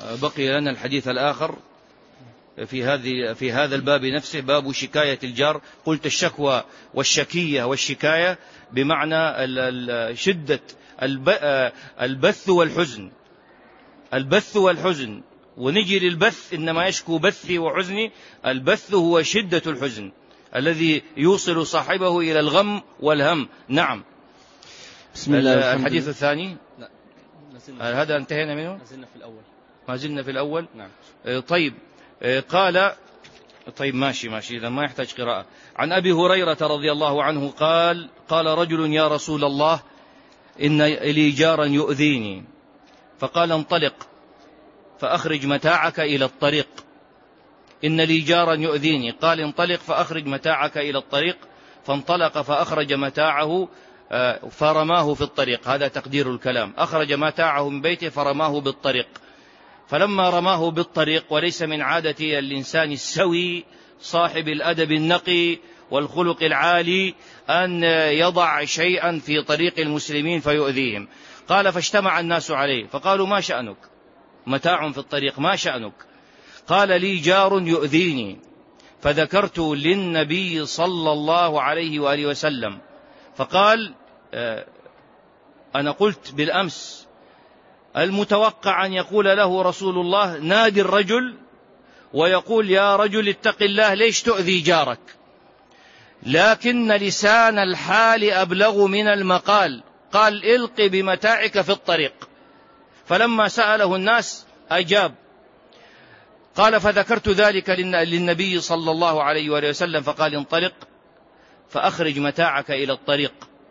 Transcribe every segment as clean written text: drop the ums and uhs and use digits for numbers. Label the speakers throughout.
Speaker 1: بقي لنا الحديث الآخر في هذا الباب نفسه، باب شكاية الجار. قلت الشكوى والشكية والشكاية بمعنى شدة البث والحزن، البث والحزن. ونجي للبث، إنما يشكو بثي وحزني. البث هو شدة الحزن الذي يوصل صاحبه إلى الغم والهم. نعم.
Speaker 2: بسم الله.
Speaker 1: الحديث الثاني هذا انتهينا منه، ما زلنا في الأول.
Speaker 2: نعم.
Speaker 1: طيب. قال طيب ماشي إذا ما يحتاج قراءة. عن أبي هريرة رضي الله عنه قال: قال رجل: يا رسول الله، إن لي جارا يؤذيني. فقال: انطلق فأخرج متاعك إلى الطريق. إن لي جارا يؤذيني. قال: انطلق فأخرج متاعك إلى الطريق. فانطلق فأخرج متاعه فرماه في الطريق. هذا تقدير الكلام. أخرج متاعه من بيته فرماه بالطريق. فلما رماه بالطريق، وليس من عادة الإنسان السوي صاحب الأدب النقي والخلق العالي أن يضع شيئا في طريق المسلمين فيؤذيهم. قال: فاجتمع الناس عليه فقالوا: ما شأنك؟ متاع في الطريق، ما شأنك؟ قال: لي جار يؤذيني. فذكرت للنبي صلى الله عليه وآله وسلم. فقال: أنا قلت بالأمس المتوقع أن يقول له رسول الله: نادي الرجل ويقول: يا رجل اتق الله، ليش تؤذي جارك؟ لكن لسان الحال أبلغ من المقال. قال: الق بمتاعك في الطريق. فلما سأله الناس أجاب. قال: فذكرت ذلك للنبي صلى الله عليه وآله وسلم. فقال: انطلق فأخرج متاعك إلى الطريق.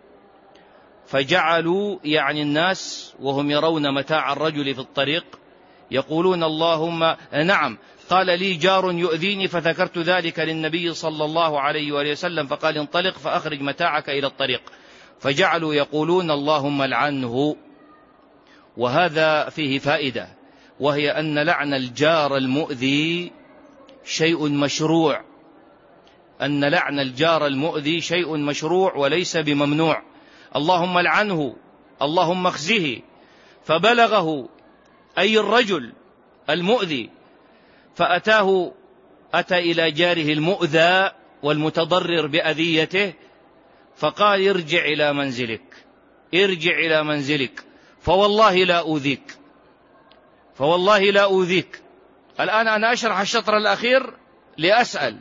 Speaker 1: فجعلوا يعني الناس وهم يرون متاع الرجل في الطريق يقولون: اللهم نعم. قال: لي جار يؤذيني. فذكرت ذلك للنبي صلى الله عليه وآله وسلم. فقال: انطلق فأخرج متاعك إلى الطريق. فجعلوا يقولون: اللهم لعنه. وهذا فيه فائدة، وهي أن لعن الجار المؤذي شيء مشروع. أن لعن الجار المؤذي شيء مشروع وليس بممنوع. اللهم لعنه، اللهم اخزه. فبلغه أي الرجل المؤذي، أتى إلى جاره المؤذى والمتضرر بأذيته فقال: ارجع إلى منزلك، ارجع إلى منزلك، فوالله لا أوذيك، فوالله لا أوذيك. الآن أنا أشرح الشطر الأخير لأسأل: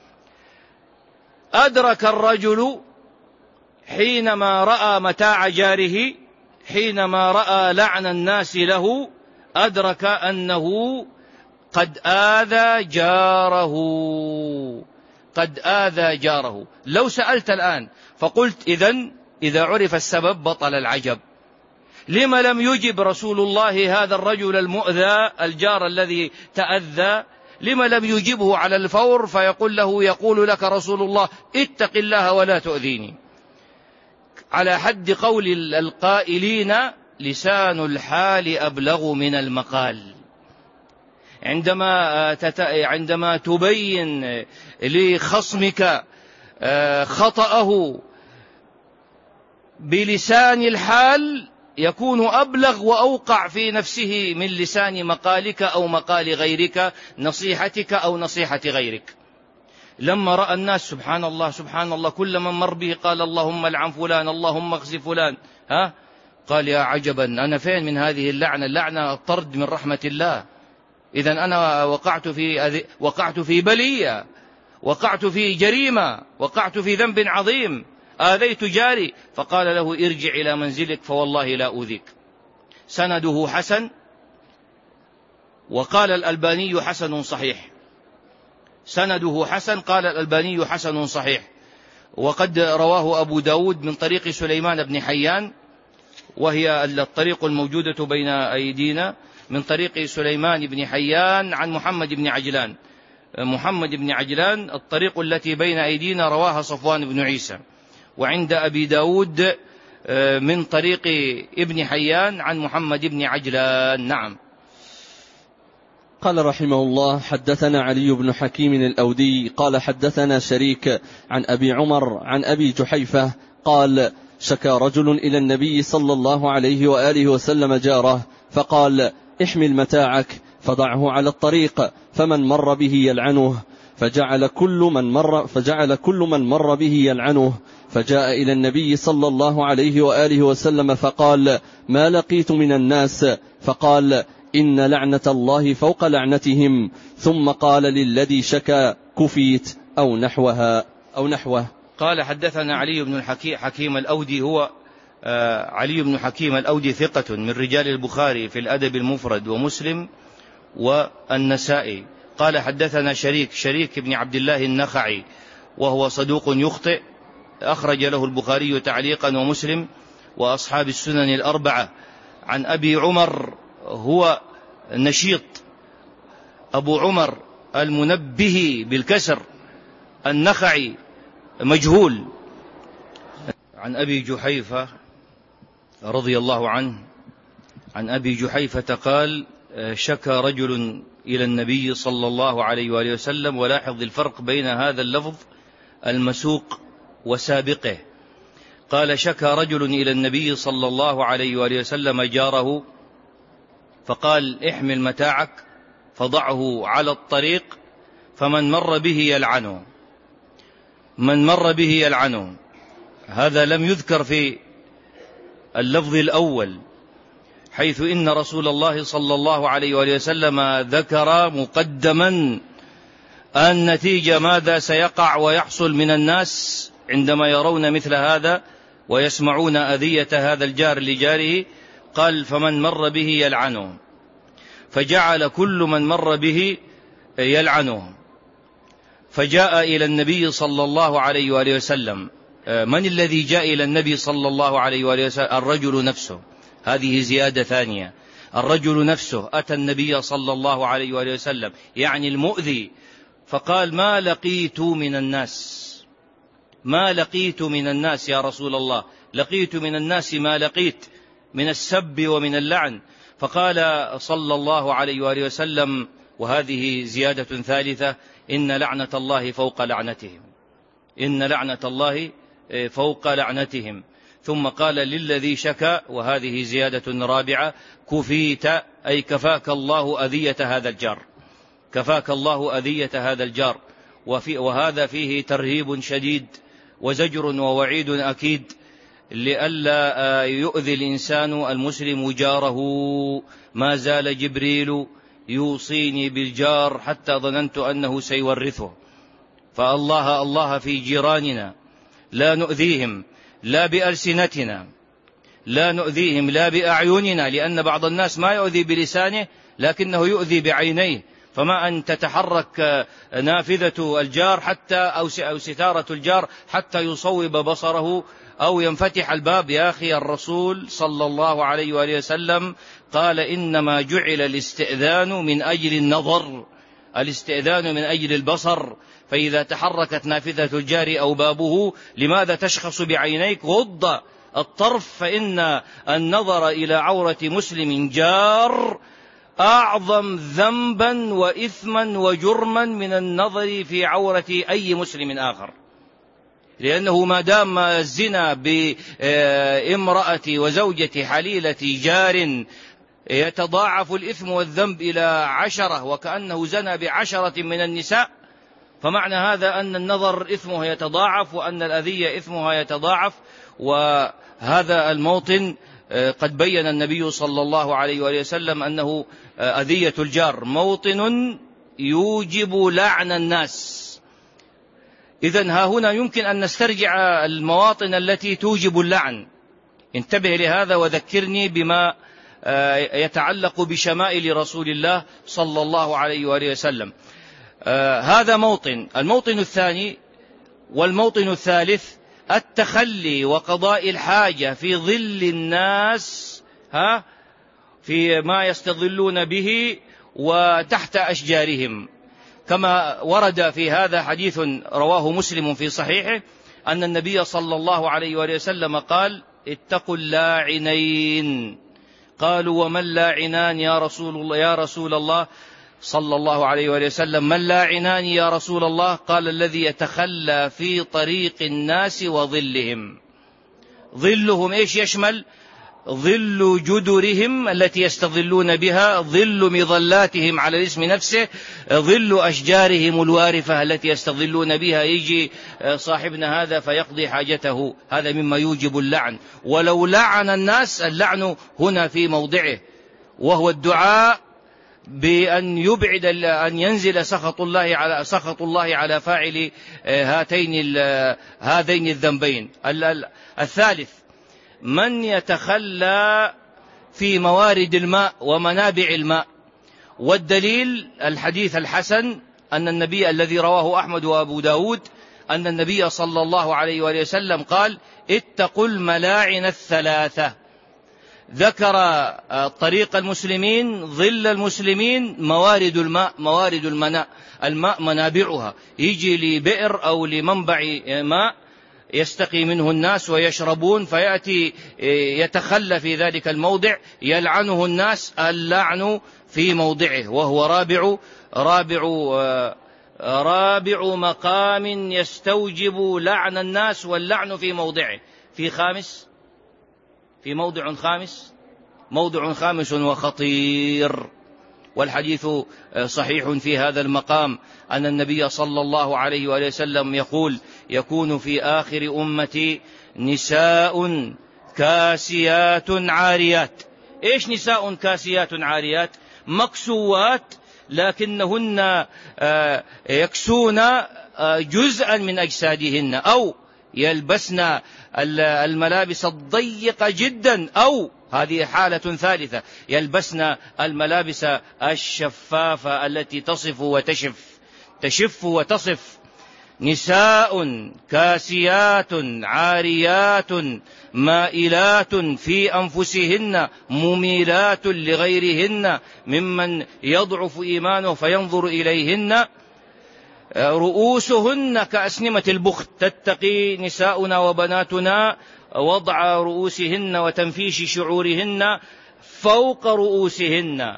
Speaker 1: أدرك الرجل حينما رأى متاع جاره، حينما رأى لعن الناس له، أدرك أنه قد آذى جاره، قد آذى جاره. لو سألت الآن فقلت: إذا عرف السبب بطل العجب. لما لم يجب رسول الله هذا الرجل المؤذى الجار الذي تأذى؟ لما لم يجبه على الفور فيقول له: يقول لك رسول الله: اتق الله ولا تؤذيني. على حد قول القائلين: لسان الحال أبلغ من المقال. عندما تبين لخصمك خطأه بلسان الحال يكون أبلغ وأوقع في نفسه من لسان مقالك أو مقال غيرك، نصيحتك أو نصيحة غيرك. لما رأى الناس سبحان الله سبحان الله كل من مر به قال: اللهم لعن فلان، اللهم اخز فلان، قال: يا عجبا، أنا فين من هذه اللعنة؟ اللعنة الطرد من رحمة الله. إذن أنا وقعت في بلية، وقعت في جريمة، وقعت في ذنب عظيم، آذيت جاري. فقال له: ارجع إلى منزلك فوالله لا أوذيك. سنده حسن، وقال الألباني حسن صحيح. سنده حسن، قال الألباني حسن صحيح. وقد رواه أبو داود من طريق سليمان بن حيان، وهي الطريق الموجودة بين أيدينا، من طريق سليمان بن حيان عن محمد بن عجلان. محمد بن عجلان الطريق التي بين أيدينا رواها صفوان بن عيسى. وعند أبي داود من طريق ابن حيان عن محمد بن عجلان. نعم.
Speaker 2: قال رحمه الله: حدثنا علي بن حكيم الأودي قال حدثنا شريك عن أبي عمر عن أبي جحيفة قال: شكى رجل إلى النبي صلى الله عليه وآله وسلم جاره فقال: احمل متاعك، فضعه على الطريق فمن مر به يلعنه، فجعل كل من مر به يلعنه. فجاء إلى النبي صلى الله عليه وآله وسلم فقال: ما لقيت من الناس؟ فقال: إن لعنة الله فوق لعنتهم. ثم قال للذي شكا: كفيت، أو نحوه.
Speaker 1: قال: حدثنا علي بن حكيم الأودي. هو علي بن حكيم الأودي ثقة من رجال البخاري في الأدب المفرد ومسلم والنسائي. قال: حدثنا شريك بن عبد الله النخعي، وهو صدوق يخطئ، أخرج له البخاري تعليقا ومسلم وأصحاب السنن الأربعة. عن أبي عمر، هو نشيط، أبو عمر المنبه بالكسر، النخعي مجهول. عن أبي جحيفة رضي الله عنه، عن أبي جحيفة قال: شكى رجل إلى النبي صلى الله عليه وآله وسلم. ولاحظ الفرق بين هذا اللفظ المسوق وسابقه. قال: شكى رجل إلى النبي صلى الله عليه وآله وسلم جاره، فقال: احمل متاعك فضعه على الطريق فمن مر به يلعنه. من مر به يلعنه، هذا لم يذكر في اللفظ الأول، حيث إن رسول الله صلى الله عليه وآله وسلم ذكر مقدما النتيجة ماذا سيقع ويحصل من الناس عندما يرون مثل هذا ويسمعون أذية هذا الجار لجاره. قال: فمن مر به يلعنه، فجعل كل من مر به يلعنه. فجاء إلى النبي صلى الله عليه وآله وسلم. من الذي جاء إلى النبي صلى الله عليه وآله وسلم؟ الرجل نفسه. هذه زيادة ثانية، الرجل نفسه أتى النبي صلى الله عليه وآله وسلم، يعني المؤذي، فقال: ما لقيت من الناس، ما لقيت من الناس يا رسول الله، لقيت من الناس ما لقيت من السب ومن اللعن. فقال صلى الله عليه وآله وسلم، وهذه زيادة ثالثة: إن لعنة الله فوق لعنتهم، إن لعنة الله فوق لعنتهم. ثم قال للذي شكا، وهذه زيادة رابعة: كفيت، أي كفاك الله أذية هذا الجار، كفاك الله أذية هذا الجار. وهذا فيه ترهيب شديد وزجر ووعيد أكيد لئلا يؤذي الإنسان المسلم جاره. ما زال جبريل يوصيني بالجار حتى ظننت أنه سيورثه. فالله الله في جيراننا، لا نؤذيهم لا بألسنتنا، لا نؤذيهم لا بأعيننا، لأن بعض الناس ما يؤذي بلسانه لكنه يؤذي بعينيه. فما أن تتحرك نافذة الجار حتى أو ستارة الجار حتى يصوب بصره أو ينفتح الباب. يا أخي، الرسول صلى الله عليه وآله وسلم قال: إنما جعل الاستئذان من أجل النظر، الاستئذان من أجل البصر. فإذا تحركت نافذة الجار أو بابه، لماذا تشخص بعينيك؟ غض الطرف، فإن النظر إلى عورة مسلم جار أعظم ذنبا وإثما وجرما من النظر في عورة أي مسلم آخر، لأنه ما دام الزنا بامرأة وزوجة حليلة جار يتضاعف الإثم والذنب إلى 10، وكأنه زنى ب10 من النساء، فمعنى هذا أن النظر إثمه يتضاعف وأن الأذية إثمها يتضاعف. وهذا الموطن قد بين النبي صلى الله عليه وآله وسلم أنه أذية الجار موطن يوجب لعن الناس. إذن ها هنا يمكن أن نسترجع المواطن التي توجب اللعن. انتبه لهذا وذكرني بما يتعلق بشمائل رسول الله صلى الله عليه وآله وسلم. هذا موطن. الموطن الثاني والموطن الثالث: التخلي وقضاء الحاجة في ظل الناس، في ما يستظلون به وتحت أشجارهم، كما ورد في هذا حديث رواه مسلم في صحيحه أن النبي صلى الله عليه وآله وسلم قال: اتقوا اللاعنين. قالوا: وما اللاعنان يا رسول الله صلى الله عليه وآله وسلم؟ ما اللاعنان يا رسول الله؟ قال: الذي يتخلى في طريق الناس وظلهم. ظلهم إيش يشمل؟ ظل جدرهم التي يستظلون بها، ظل مظلاتهم على الاسم نفسه، ظل أشجارهم الوارفة التي يستظلون بها. يجي صاحبنا هذا فيقضي حاجته، هذا مما يوجب اللعن. ولو لعن الناس، اللعن هنا في موضعه، وهو الدعاء بأن يبعد أن ينزل سخط الله على فاعل هذين الذنبين. الثالث من يتخلى في موارد الماء ومنابع الماء. والدليل الحديث الحسن أن النبي الذي رواه أحمد وأبو داود أن النبي صلى الله عليه وآله وسلم قال: اتقوا الملاعن الثلاثة. ذكر طريق المسلمين، ظل المسلمين، موارد الماء، موارد الماء منابعها، يجي لبئر أو لمنبع ماء يستقي منه الناس ويشربون، فيأتي يتخلى في ذلك الموضع يلعنه الناس، اللعن في موضعه، وهو رابع مقام يستوجب لعن الناس، واللعن في موضعه. في موضع خامس وخطير، والحديث صحيح في هذا المقام أن النبي صلى الله عليه وآله وسلم يقول: يكون في آخر أمتي نساء كاسيات عاريات. إيش نساء كاسيات عاريات؟ مكسوات، لكنهن يكسون جزءا من أجسادهن، أو يلبسن الملابس الضيقة جدا، أو هذه حالة ثالثة يلبسن الملابس الشفافة التي تشف وتصف. نساء كاسيات عاريات مائلات في أنفسهن مميلات لغيرهن ممن يضعف إيمانه فينظر إليهن، رؤوسهن كأسنمة البخت. تتقي نساؤنا وبناتنا وضع رؤوسهن وتنفيش شعورهن فوق رؤوسهن،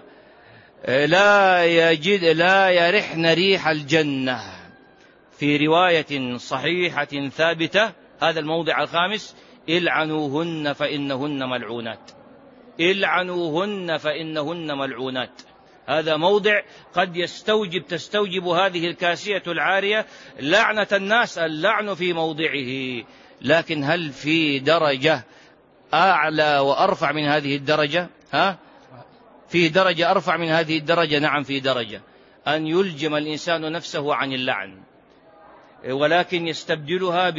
Speaker 1: لا يرحن ريح الجنة. في رواية صحيحة ثابتة هذا الموضع الخامس: العنوهن فإنهن ملعونات. العنوهن فإنهن ملعونات. هذا موضع قد تستوجب هذه الكاسية العارية لعنة الناس، اللعن في موضعه. لكن هل في درجة أعلى وأرفع من هذه الدرجة؟ في درجة أرفع من هذه الدرجة؟ نعم، في درجة أن يلجم الإنسان نفسه عن اللعن، ولكن يستبدلها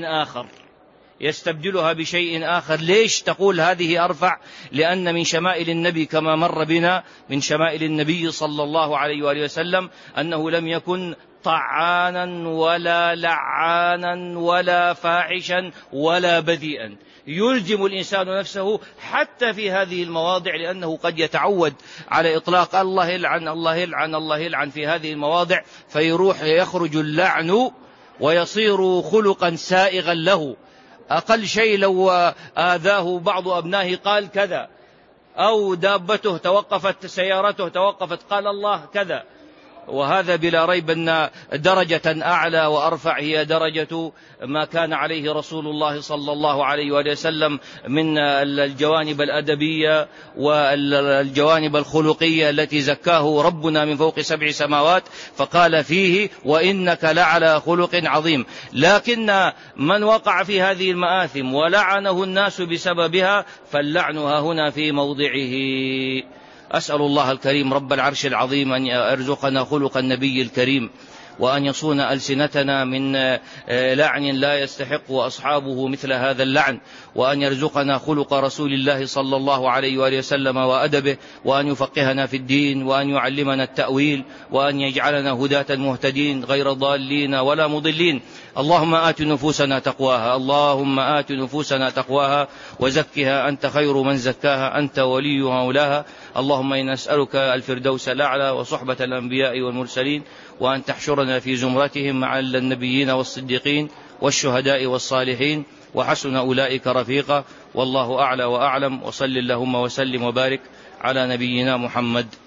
Speaker 1: بشيء آخر. ليش تقول هذه أرفع؟ لأن من شمائل النبي كما مر بنا من شمائل النبي صلى الله عليه وآله وسلم أنه لم يكن طعانا ولا لعانا ولا فاحشا ولا بذيئا. يلجم الإنسان نفسه حتى في هذه المواضع، لأنه قد يتعود على إطلاق الله يلعن الله يلعن الله يلعن في هذه المواضع، يخرج اللعن ويصير خلقا سائغا له. أقل شيء لو آذاه بعض أبنائه قال كذا، أو دابته توقفت، سيارته توقفت، قال الله كذا. وهذا بلا ريب أن درجة أعلى وأرفع هي درجة ما كان عليه رسول الله صلى الله عليه وآله وسلم من الجوانب الأدبية والجوانب الخلقية التي زكاه ربنا من فوق 7 سماوات، فقال فيه: وإنك لعلى خلق عظيم. لكن من وقع في هذه المآثم ولعنه الناس بسببها فاللعن هنا في موضعه. أسأل الله الكريم رب العرش العظيم أن يرزقنا خلق النبي الكريم، وأن يصون ألسنتنا من لعن لا يستحق أصحابه مثل هذا اللعن، وأن يرزقنا خلق رسول الله صلى الله عليه وآله وسلم وأدبه، وأن يفقهنا في الدين، وأن يعلمنا التأويل، وأن يجعلنا هداة مهتدين غير ضالين ولا مضلين. اللهم آت نفوسنا تقواها، اللهم آت نفوسنا تقواها وزكها، أنت خير من زكاها، أنت وليها مولاها. اللهم إنا نسألك الفردوس الأعلى وصحبة الأنبياء والمرسلين، وأن تحشرنا في زمرتهم مع النبيين والصديقين والشهداء والصالحين، وحسن أولئك رفيقا. والله أعلى وأعلم، وصل اللهم وسلم وبارك على نبينا محمد.